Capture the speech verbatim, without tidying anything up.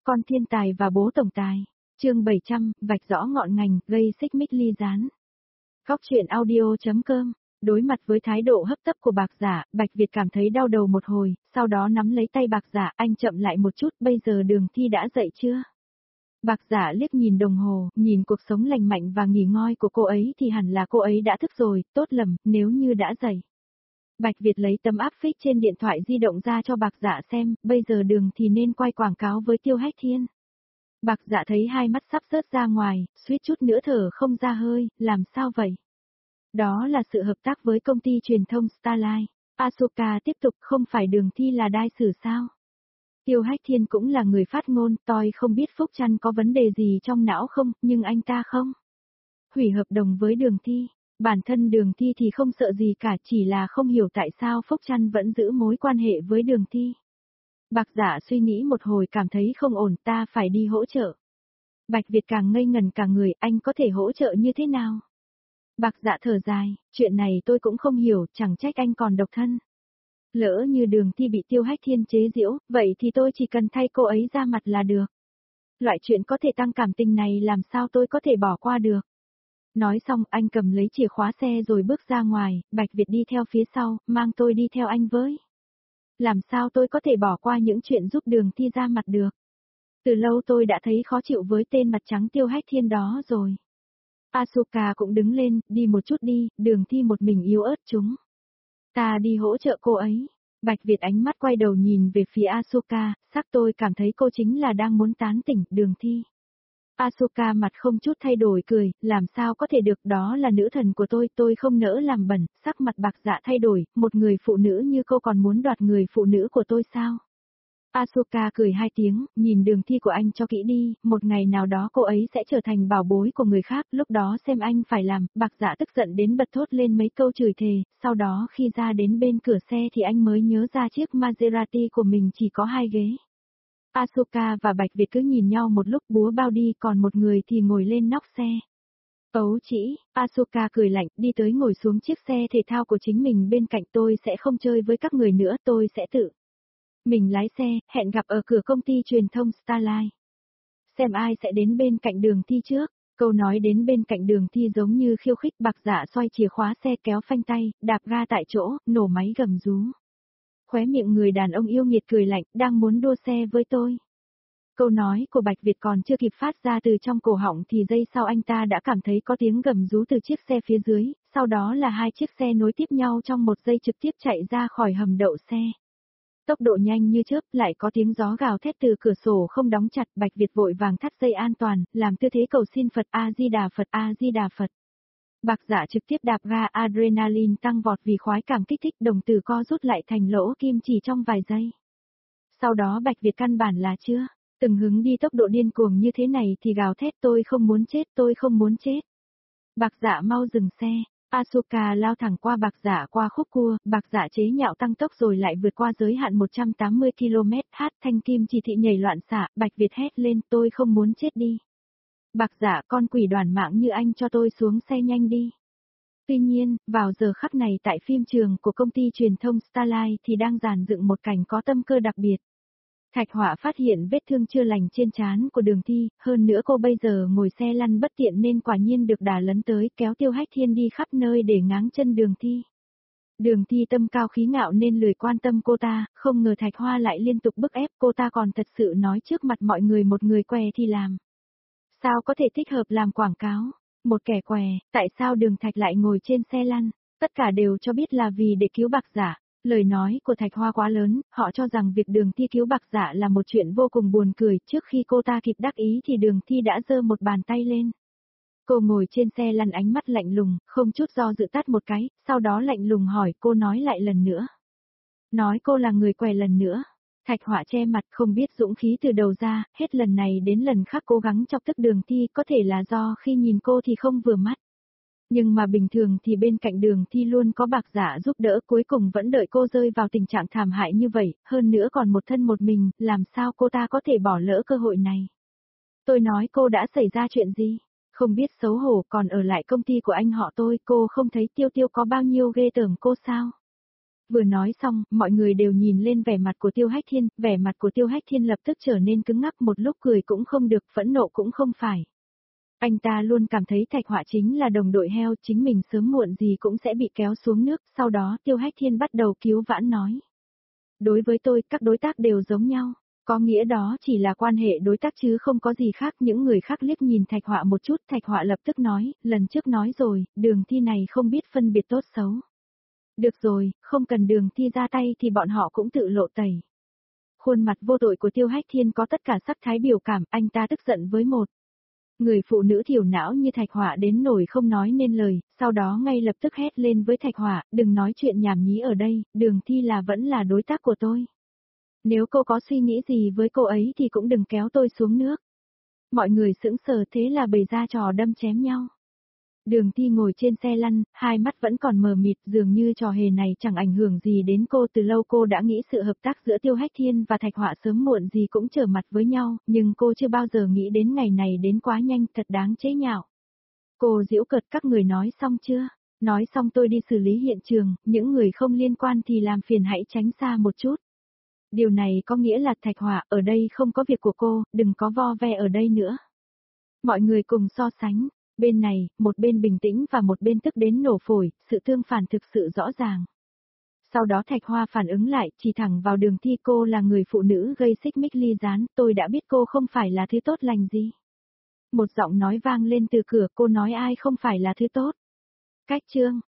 Con thiên tài và bố tổng tài. Chương bảy trăm, vạch rõ ngọn ngành, gây xích mích ly gián. Góc truyện audio chấm com. Đối mặt với thái độ hấp tấp của Bạc Giả, Bạch Việt cảm thấy đau đầu một hồi, sau đó nắm lấy tay Bạc Giả, anh chậm lại một chút, bây giờ Đường Thi đã dậy chưa? Bạc Giả liếc nhìn đồng hồ, nhìn cuộc sống lành mạnh và nghỉ ngơi của cô ấy thì hẳn là cô ấy đã thức rồi, tốt lắm, nếu như đã dậy. Bạch Việt lấy tấm áp phích trên điện thoại di động ra cho Bạc Giả xem, bây giờ Đường thì nên quay quảng cáo với Tiêu Hách Thiên. Bạc Giả thấy hai mắt sắp rớt ra ngoài, suýt chút nữa thở không ra hơi, làm sao vậy? Đó là sự hợp tác với công ty truyền thông Starline. Asuka tiếp tục, không phải Đường Thi là đai sử sao? Tiêu Hách Thiên cũng là người phát ngôn, tôi không biết Phúc Trăn có vấn đề gì trong não không, nhưng anh ta không hủy hợp đồng với Đường Thi. Bản thân Đường Thi thì không sợ gì cả, chỉ là không hiểu tại sao Phúc Trăn vẫn giữ mối quan hệ với Đường Thi. Bạc Giả suy nghĩ một hồi cảm thấy không ổn, ta phải đi hỗ trợ. Bạch Việt càng ngây ngần cả người, anh có thể hỗ trợ như thế nào? Bạc Dạ thở dài, chuyện này tôi cũng không hiểu, chẳng trách anh còn độc thân. Lỡ như Đường Thi bị Tiêu Hách Thiên chế giễu, vậy thì tôi chỉ cần thay cô ấy ra mặt là được. Loại chuyện có thể tăng cảm tình này làm sao tôi có thể bỏ qua được. Nói xong anh cầm lấy chìa khóa xe rồi bước ra ngoài, Bạch Việt đi theo phía sau, mang tôi đi theo anh với. Làm sao tôi có thể bỏ qua những chuyện giúp Đường Thi ra mặt được. Từ lâu tôi đã thấy khó chịu với tên mặt trắng Tiêu Hách Thiên đó rồi. Asuka cũng đứng lên, đi một chút đi, Đường Thi một mình yếu ớt chúng. Ta đi hỗ trợ cô ấy. Bạch Việt ánh mắt quay đầu nhìn về phía Asuka, sắc tôi cảm thấy cô chính là đang muốn tán tỉnh Đường Thi. Asuka mặt không chút thay đổi cười, làm sao có thể được, đó là nữ thần của tôi, tôi không nỡ làm bẩn, sắc mặt Bạc Dạ thay đổi, một người phụ nữ như cô còn muốn đoạt người phụ nữ của tôi sao? Asuka cười hai tiếng, nhìn Đường Thi của anh cho kỹ đi, một ngày nào đó cô ấy sẽ trở thành bảo bối của người khác, lúc đó xem anh phải làm. Bạc Dạ tức giận đến bật thốt lên mấy câu chửi thề, sau đó khi ra đến bên cửa xe thì anh mới nhớ ra chiếc Maserati của mình chỉ có hai ghế. Asuka và Bạch Việt cứ nhìn nhau một lúc búa bao đi, còn một người thì ngồi lên nóc xe. Ấu chỉ, Asuka cười lạnh, đi tới ngồi xuống chiếc xe thể thao của chính mình bên cạnh. Tôi sẽ không chơi với các người nữa, tôi sẽ tự mình lái xe, hẹn gặp ở cửa công ty truyền thông Starline. Xem ai sẽ đến bên cạnh Đường Thi trước. Câu nói đến bên cạnh Đường Thi giống như khiêu khích. Bạc Dạ xoay chìa khóa xe, kéo phanh tay, đạp ga tại chỗ, nổ máy gầm rú. Khóe miệng người đàn ông yêu nghiệt cười lạnh, đang muốn đua xe với tôi. Câu nói của Bạch Việt còn chưa kịp phát ra từ trong cổ họng thì giây sau anh ta đã cảm thấy có tiếng gầm rú từ chiếc xe phía dưới, sau đó là hai chiếc xe nối tiếp nhau trong một giây trực tiếp chạy ra khỏi hầm đậu xe. Tốc độ nhanh như chớp, lại có tiếng gió gào thét từ cửa sổ không đóng chặt. Bạch Việt vội vàng thắt dây an toàn, làm tư thế cầu xin Phật, A Di Đà Phật, A Di Đà Phật. Bạc Dạ trực tiếp đạp ga, adrenaline tăng vọt vì khoái cảm kích thích, đồng tử co rút lại thành lỗ kim chỉ trong vài giây. Sau đó Bạch Việt căn bản là chưa từng hứng đi tốc độ điên cuồng như thế này thì gào thét, tôi không muốn chết, tôi không muốn chết. Bạc Dạ mau dừng xe. Asuka lao thẳng qua Bạc Dạ qua khúc cua, Bạc Dạ chế nhạo tăng tốc rồi lại vượt qua giới hạn một trăm tám mươi ki lô mét h, thanh kim chỉ thị nhảy loạn xạ. Bạch Việt hét lên, tôi không muốn chết đi. Bạc Dạ, con quỷ đoàn mạng như anh, cho tôi xuống xe nhanh đi. Tuy nhiên, vào giờ khắc này tại phim trường của công ty truyền thông Starline thì đang dàn dựng một cảnh có tâm cơ đặc biệt. Thạch Họa phát hiện vết thương chưa lành trên trán của Đường Thi, hơn nữa cô bây giờ ngồi xe lăn bất tiện nên quả nhiên được đà lấn tới, kéo Tiêu Hách Thiên đi khắp nơi để ngáng chân Đường Thi. Đường Thi tâm cao khí ngạo nên lười quan tâm cô ta, không ngờ Thạch Hoa lại liên tục bức ép cô ta, còn thật sự nói trước mặt mọi người một người què thì làm. Sao có thể thích hợp làm quảng cáo? Một kẻ què, tại sao Đường Thạch lại ngồi trên xe lăn? Tất cả đều cho biết là vì để cứu Bạc Giả. Lời nói của Thạch Hoa quá lớn, họ cho rằng việc Đường Thi cứu Bạc Giả là một chuyện vô cùng buồn cười, trước khi cô ta kịp đắc ý thì Đường Thi đã giơ một bàn tay lên. Cô ngồi trên xe lăn ánh mắt lạnh lùng, không chút do dự tát một cái, sau đó lạnh lùng hỏi, cô nói lại lần nữa. Nói cô là người què lần nữa. Thạch Họa che mặt không biết dũng khí từ đầu ra, hết lần này đến lần khác cố gắng chọc tức Đường Thi, có thể là do khi nhìn cô thì không vừa mắt. Nhưng mà bình thường thì bên cạnh Đường Thi luôn có Bạc Giả giúp đỡ, cuối cùng vẫn đợi cô rơi vào tình trạng thảm hại như vậy, hơn nữa còn một thân một mình, làm sao cô ta có thể bỏ lỡ cơ hội này. Tôi nói cô đã xảy ra chuyện gì? Không biết xấu hổ, còn ở lại công ty của anh họ tôi, cô không thấy Tiêu Tiêu có bao nhiêu ghê tởm cô sao? Vừa nói xong, mọi người đều nhìn lên vẻ mặt của Tiêu Hách Thiên, vẻ mặt của Tiêu Hách Thiên lập tức trở nên cứng ngắc, một lúc cười cũng không được, phẫn nộ cũng không phải. Anh ta luôn cảm thấy Thạch Họa chính là đồng đội heo, chính mình sớm muộn gì cũng sẽ bị kéo xuống nước, sau đó Tiêu Hách Thiên bắt đầu cứu vãn nói. Đối với tôi, các đối tác đều giống nhau, có nghĩa đó chỉ là quan hệ đối tác chứ không có gì khác. Những người khác liếc nhìn Thạch Họa một chút, Thạch Họa lập tức nói, lần trước nói rồi, Đường Thi này không biết phân biệt tốt xấu. Được rồi, không cần Đường Thi ra tay thì bọn họ cũng tự lộ tẩy. Khuôn mặt vô tội của Tiêu Hách Thiên có tất cả sắc thái biểu cảm, anh ta tức giận với một người phụ nữ thiểu não như Thạch Họa đến nổi không nói nên lời, sau đó ngay lập tức hét lên với Thạch Họa, đừng nói chuyện nhảm nhí ở đây, Đường Thi là vẫn là đối tác của tôi. Nếu cô có suy nghĩ gì với cô ấy thì cũng đừng kéo tôi xuống nước. Mọi người sững sờ, thế là bày ra trò đâm chém nhau. Đường Thi ngồi trên xe lăn, hai mắt vẫn còn mờ mịt, dường như trò hề này chẳng ảnh hưởng gì đến cô. Từ lâu cô đã nghĩ sự hợp tác giữa Tiêu Hách Thiên và Thạch Họa sớm muộn gì cũng trở mặt với nhau, nhưng cô chưa bao giờ nghĩ đến ngày này đến quá nhanh, thật đáng chế nhạo. Cô giễu cợt, các người nói xong chưa? Nói xong tôi đi xử lý hiện trường, những người không liên quan thì làm phiền hãy tránh xa một chút. Điều này có nghĩa là Thạch Họa, ở đây không có việc của cô, đừng có vo ve ở đây nữa. Mọi người cùng so sánh. Bên này, một bên bình tĩnh và một bên tức đến nổ phổi, sự tương phản thực sự rõ ràng. Sau đó Thạch Hoa phản ứng lại, chỉ thẳng vào Đường Thi, cô là người phụ nữ gây xích mích ly gián, tôi đã biết cô không phải là thứ tốt lành gì. Một giọng nói vang lên từ cửa, cô nói ai không phải là thứ tốt. Cách chương.